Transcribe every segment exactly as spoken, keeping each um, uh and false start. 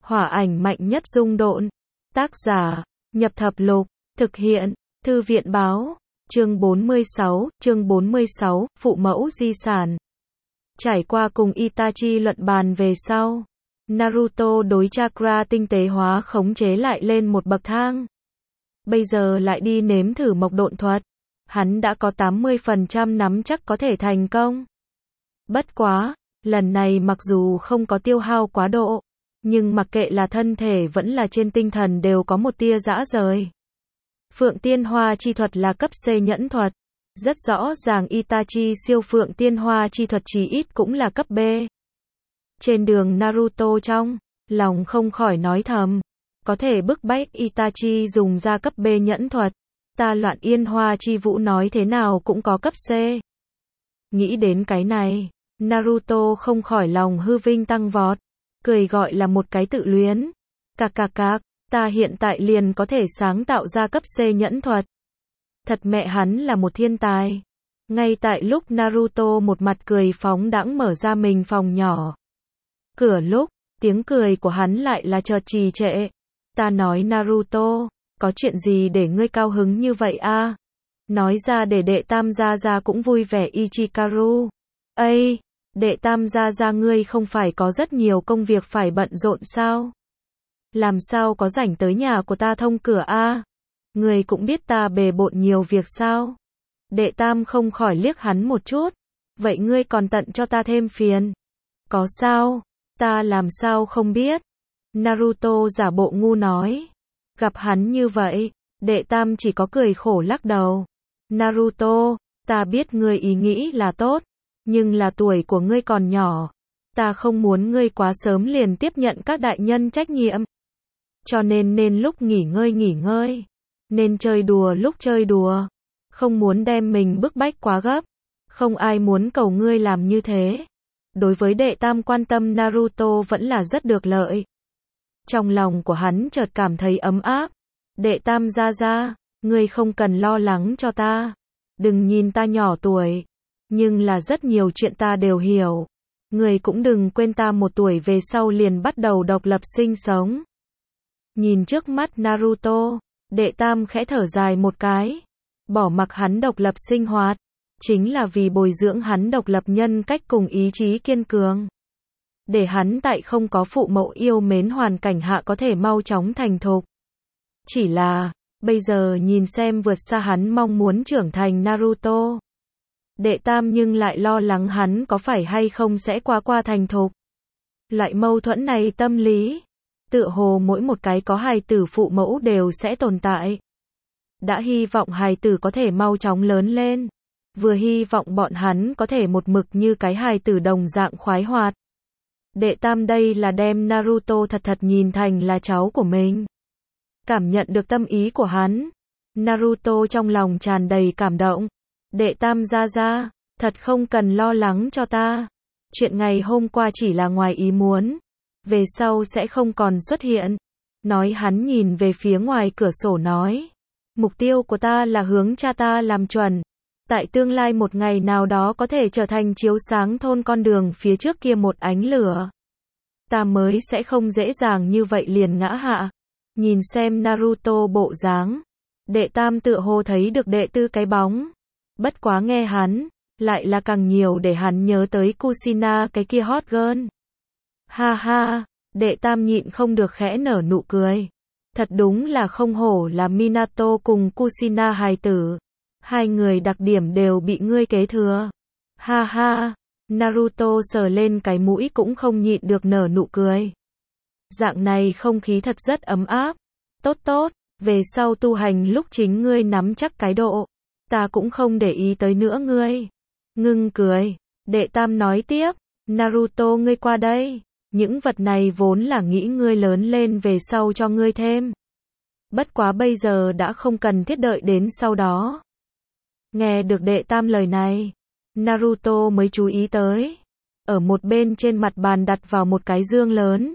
Hỏa ảnh mạnh nhất dung độn. Tác giả, Nhập Thập Lục, thực hiện, Thư viện Báo, chương bốn mươi sáu, chương bốn mươi sáu, phụ mẫu di sản. Trải qua cùng Itachi luận bàn về sau, Naruto đối chakra tinh tế hóa khống chế lại lên một bậc thang. Bây giờ lại đi nếm thử mộc độn thuật. Hắn đã có tám mươi phần trăm nắm chắc có thể thành công. Bất quá, lần này mặc dù không có tiêu hao quá độ, nhưng mặc kệ là thân thể vẫn là trên tinh thần đều có một tia rã rời. Phượng Tiên Hoa chi thuật là cấp C nhẫn thuật. Rất rõ ràng Itachi siêu Phượng Tiên Hoa chi thuật chí ít cũng là cấp B. Trên đường Naruto trong lòng không khỏi nói thầm, có thể bức bách Itachi dùng ra cấp B nhẫn thuật, ta Loạn Yên Hoa chi vũ nói thế nào cũng có cấp C. Nghĩ đến cái này, Naruto không khỏi lòng hư vinh tăng vọt, cười gọi là một cái tự luyến. Cạc cạc cạc, ta hiện tại liền có thể sáng tạo ra cấp C nhẫn thuật. Thật mẹ hắn là một thiên tài. Ngay tại lúc Naruto một mặt cười phóng đãng mở ra mình phòng nhỏ. Cửa lúc, tiếng cười của hắn lại là chợt trì trệ. Ta nói Naruto, có chuyện gì để ngươi cao hứng như vậy a? Nói ra để đệ tam gia gia cũng vui vẻ. Ichikaru. Ây, đệ tam gia gia ngươi không phải có rất nhiều công việc phải bận rộn sao? Làm sao có rảnh tới nhà của ta thông cửa a? Ngươi cũng biết ta bề bộn nhiều việc sao? Đệ tam không khỏi liếc hắn một chút. Vậy ngươi còn tận cho ta thêm phiền. Có sao? Ta làm sao không biết? Naruto giả bộ ngu nói. Gặp hắn như vậy, đệ tam chỉ có cười khổ lắc đầu. Naruto, ta biết ngươi ý nghĩ là tốt, nhưng là tuổi của ngươi còn nhỏ. Ta không muốn ngươi quá sớm liền tiếp nhận các đại nhân trách nhiệm. Cho nên nên lúc nghỉ ngơi nghỉ ngơi. Nên chơi đùa lúc chơi đùa. Không muốn đem mình bức bách quá gấp. Không ai muốn cầu ngươi làm như thế. Đối với đệ tam quan tâm Naruto vẫn là rất được lợi. Trong lòng của hắn chợt cảm thấy ấm áp. Đệ tam gia gia, ngươi không cần lo lắng cho ta. Đừng nhìn ta nhỏ tuổi. Nhưng là rất nhiều chuyện ta đều hiểu. Ngươi cũng đừng quên ta một tuổi về sau liền bắt đầu độc lập sinh sống. Nhìn trước mắt Naruto, đệ tam khẽ thở dài một cái. Bỏ mặc hắn độc lập sinh hoạt. Chính là vì bồi dưỡng hắn độc lập nhân cách cùng ý chí kiên cường. Để hắn tại không có phụ mẫu yêu mến hoàn cảnh hạ có thể mau chóng thành thục. Chỉ là, bây giờ nhìn xem vượt xa hắn mong muốn trưởng thành Naruto. Đệ tam nhưng lại lo lắng hắn có phải hay không sẽ quá qua thành thục. Loại mâu thuẫn này tâm lý, tựa hồ mỗi một cái có hài tử phụ mẫu đều sẽ tồn tại. Đã hy vọng hài tử có thể mau chóng lớn lên. Vừa hy vọng bọn hắn có thể một mực như cái hài tử đồng dạng khoái hoạt. Đệ tam đây là đem Naruto thật thật nhìn thành là cháu của mình. Cảm nhận được tâm ý của hắn. Naruto trong lòng tràn đầy cảm động. Đệ tam gia gia, thật không cần lo lắng cho ta. Chuyện ngày hôm qua chỉ là ngoài ý muốn. Về sau sẽ không còn xuất hiện. Nói hắn nhìn về phía ngoài cửa sổ nói. Mục tiêu của ta là hướng cha ta làm chuẩn. Tại tương lai một ngày nào đó có thể trở thành chiếu sáng thôn con đường phía trước kia một ánh lửa. Ta mới sẽ không dễ dàng như vậy liền ngã hạ. Nhìn xem Naruto bộ dáng. Đệ tam tựa hồ thấy được đệ tư cái bóng. Bất quá nghe hắn, lại là càng nhiều để hắn nhớ tới Kushina cái kia hot girl. Ha ha, đệ tam nhịn không được khẽ nở nụ cười. Thật đúng là không hổ là Minato cùng Kushina hài tử. Hai người đặc điểm đều bị ngươi kế thừa. Ha ha, Naruto sờ lên cái mũi cũng không nhịn được nở nụ cười. Dạng này không khí thật rất ấm áp. Tốt tốt, về sau tu hành lúc chính ngươi nắm chắc cái độ. Ta cũng không để ý tới nữa ngươi. Ngưng cười, đệ tam nói tiếp. Naruto ngươi qua đây. Những vật này vốn là nghĩ ngươi lớn lên về sau cho ngươi thêm. Bất quá bây giờ đã không cần thiết đợi đến sau đó. Nghe được đệ tam lời này, Naruto mới chú ý tới. Ở một bên trên mặt bàn đặt vào một cái dương lớn.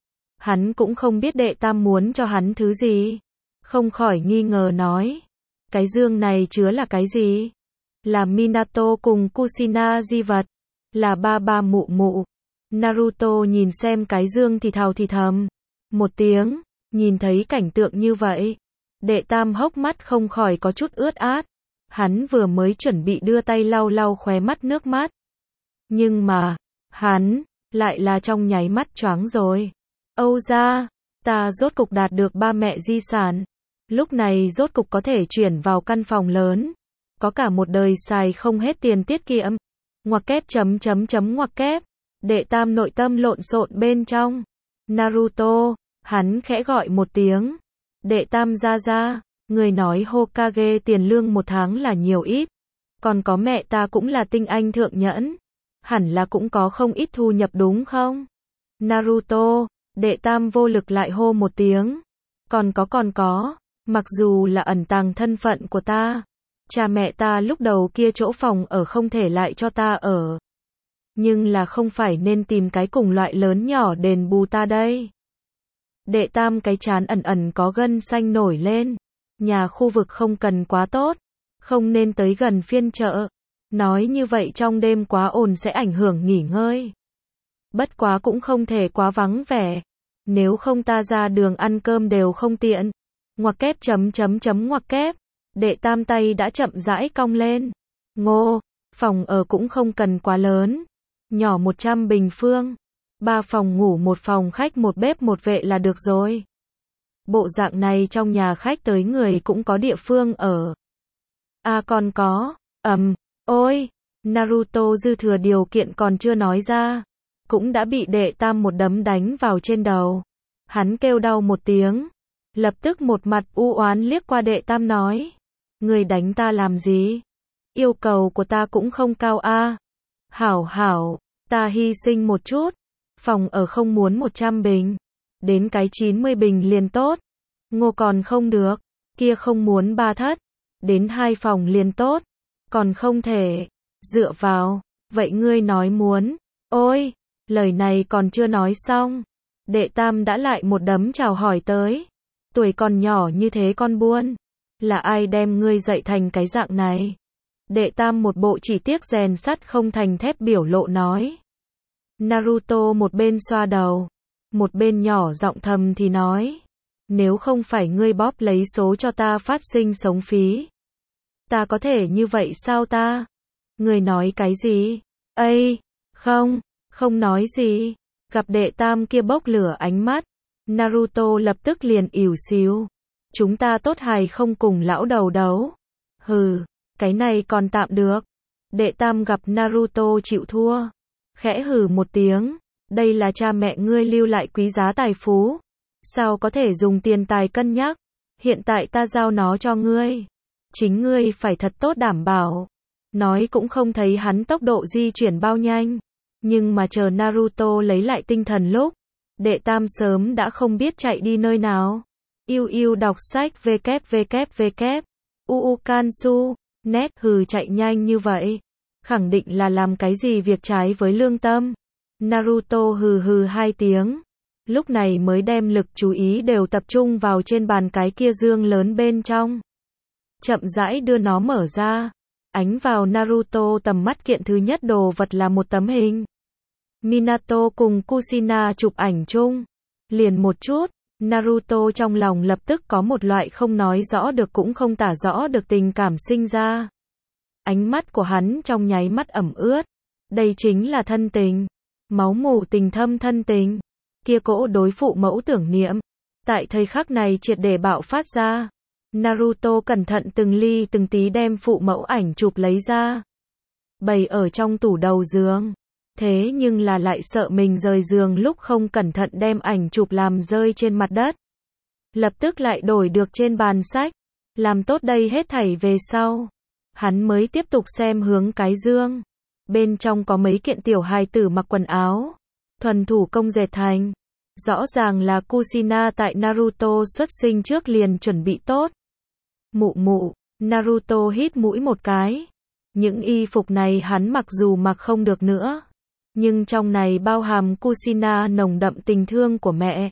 Hắn cũng không biết đệ tam muốn cho hắn thứ gì. Không khỏi nghi ngờ nói. Cái dương này chứa là cái gì? Là Minato cùng Kushina di vật. Là ba ba mụ mụ. Naruto nhìn xem cái dương thì thào thì thầm. một tiếng, nhìn thấy cảnh tượng như vậy. Đệ Tam hốc mắt không khỏi có chút ướt át. Hắn vừa mới chuẩn bị đưa tay lau lau khóe mắt nước mắt. Nhưng mà, hắn, lại là trong nháy mắt choáng rồi. Âu gia, ta rốt cục đạt được ba mẹ di sản. Lúc này rốt cục có thể chuyển vào căn phòng lớn. Có cả một đời xài không hết tiền tiết kiệm. Ngoặc kép chấm chấm chấm ngoặc kép. Đệ Tam nội tâm lộn xộn bên trong. Naruto, hắn khẽ gọi một tiếng. Đệ Tam gia gia, người nói Hokage tiền lương một tháng là nhiều ít. Còn có mẹ ta cũng là tinh anh thượng nhẫn. Hẳn là cũng có không ít thu nhập đúng không? Naruto, Đệ Tam vô lực lại hô một tiếng. Còn có còn có, mặc dù là ẩn tàng thân phận của ta. Cha mẹ ta lúc đầu kia chỗ phòng ở không thể lại cho ta ở. Nhưng là không phải nên tìm cái cùng loại lớn nhỏ đền bù ta đây. Đệ Tam cái trán ẩn ẩn có gân xanh nổi lên. Nhà khu vực không cần quá tốt. Không nên tới gần phiên chợ. Nói như vậy trong đêm quá ồn sẽ ảnh hưởng nghỉ ngơi. Bất quá cũng không thể quá vắng vẻ. Nếu không ta ra đường ăn cơm đều không tiện. Ngoặc kép chấm chấm chấm ngoặc kép. Đệ Tam tay đã chậm rãi cong lên. Ngô, phòng ở cũng không cần quá lớn. Nhỏ một trăm bình phương. Ba phòng ngủ một phòng khách một bếp một vệ là được rồi. Bộ dạng này trong nhà khách tới người cũng có địa phương ở. À còn có, ầm, um, ôi, Naruto dư thừa điều kiện còn chưa nói ra. Cũng đã bị Đệ Tam một đấm đánh vào trên đầu. Hắn kêu đau một tiếng. Lập tức một mặt u oán liếc qua Đệ Tam nói. Người đánh ta làm gì? Yêu cầu của ta cũng không cao a. À. Hảo hảo, ta hy sinh một chút. Phòng ở không muốn một trăm bình. Đến cái chín mươi bình liền tốt. Ngô còn không được. Kia không muốn ba thất. Đến hai phòng liền tốt. Còn không thể. Dựa vào. Vậy ngươi nói muốn. Ôi, lời này còn chưa nói xong. Đệ Tam đã lại một đấm chào hỏi tới. Tuổi còn nhỏ như thế con buôn. Là ai đem ngươi dạy thành cái dạng này? Đệ Tam một bộ chỉ tiếc rèn sắt không thành thép biểu lộ nói. Naruto một bên xoa đầu. Một bên nhỏ giọng thầm thì nói. Nếu không phải ngươi bóp lấy số cho ta phát sinh sống phí. Ta có thể như vậy sao ta? Ngươi nói cái gì? Ây, không, không nói gì. Gặp Đệ Tam kia bốc lửa ánh mắt. Naruto lập tức liền ỉu xìu. Chúng ta tốt hài không cùng lão đầu đấu. Hừ, cái này còn tạm được. Đệ Tam gặp Naruto chịu thua. Khẽ hừ một tiếng. Đây là cha mẹ ngươi lưu lại quý giá tài phú. Sao có thể dùng tiền tài cân nhắc? Hiện tại ta giao nó cho ngươi. Chính ngươi phải thật tốt đảm bảo. Nói cũng không thấy hắn tốc độ di chuyển bao nhanh. Nhưng mà chờ Naruto lấy lại tinh thần lúc. Đệ Tam sớm đã không biết chạy đi nơi nào. Yêu yêu đọc sách www. Uu Kansu. Net hừ chạy nhanh như vậy. Khẳng định là làm cái gì việc trái với lương tâm. Naruto hừ hừ hai tiếng. Lúc này mới đem lực chú ý đều tập trung vào trên bàn cái kia dương lớn bên trong. Chậm rãi đưa nó mở ra. Ánh vào Naruto tầm mắt kiện thứ nhất đồ vật là một tấm hình. Minato cùng Kushina chụp ảnh chung. Liền một chút, Naruto trong lòng lập tức có một loại không nói rõ được cũng không tả rõ được tình cảm sinh ra. Ánh mắt của hắn trong nháy mắt ẩm ướt. Đây chính là thân tình. Máu mủ tình thâm thân tình. Kia cỗ đối phụ mẫu tưởng niệm. Tại thời khắc này triệt để bạo phát ra. Naruto cẩn thận từng ly từng tí đem phụ mẫu ảnh chụp lấy ra. Bày ở trong tủ đầu giường. Thế nhưng là lại sợ mình rời giường lúc không cẩn thận đem ảnh chụp làm rơi trên mặt đất. Lập tức lại đổi được trên bàn sách. Làm tốt đây hết thảy về sau. Hắn mới tiếp tục xem hướng cái dương. Bên trong có mấy kiện tiểu hài tử mặc quần áo. Thuần thủ công dệt thành. Rõ ràng là Kushina tại Naruto xuất sinh trước liền chuẩn bị tốt. Mụ mụ, Naruto hít mũi một cái. Những y phục này hắn mặc dù mặc không được nữa. Nhưng trong này bao hàm Kushina nồng đậm tình thương của mẹ.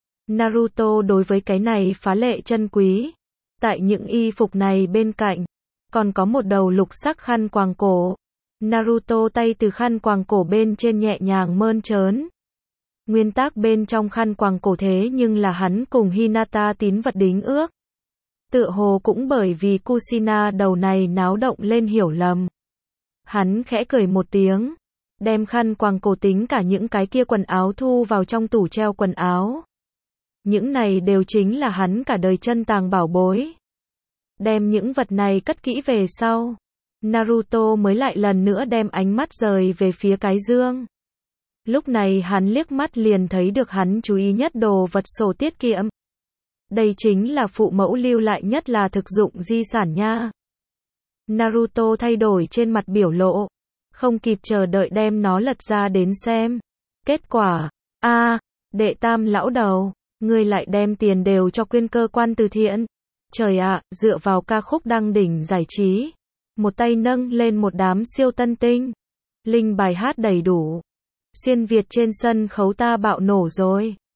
Naruto đối với cái này phá lệ chân quý. Tại những y phục này bên cạnh, còn có một đầu lục sắc khăn quàng cổ. Naruto tay từ khăn quàng cổ bên trên nhẹ nhàng mơn trớn. Nguyên tác bên trong khăn quàng cổ thế nhưng là hắn cùng Hinata tín vật đính ước. Tựa hồ cũng bởi vì Kushina đầu này náo động lên hiểu lầm. Hắn khẽ cười một tiếng, đem khăn quàng cổ tính cả những cái kia quần áo thu vào trong tủ treo quần áo. Những này đều chính là hắn cả đời chân tàng bảo bối. Đem những vật này cất kỹ về sau, Naruto mới lại lần nữa đem ánh mắt rời về phía cái dương. Lúc này hắn liếc mắt liền thấy được hắn chú ý nhất đồ vật sổ tiết kiệm. Đây chính là phụ mẫu lưu lại nhất là thực dụng di sản nha. Naruto thay đổi trên mặt biểu lộ, không kịp chờ đợi đem nó lật ra đến xem. Kết quả, a, đệ tam lão đầu, ngươi lại đem tiền đều cho quyên cơ quan từ thiện. Trời ạ, dựa vào ca khúc đăng đỉnh giải trí, một tay nâng lên một đám siêu tân tinh, linh bài hát đầy đủ. Xuyên Việt trên sân khấu ta bạo nổ rồi.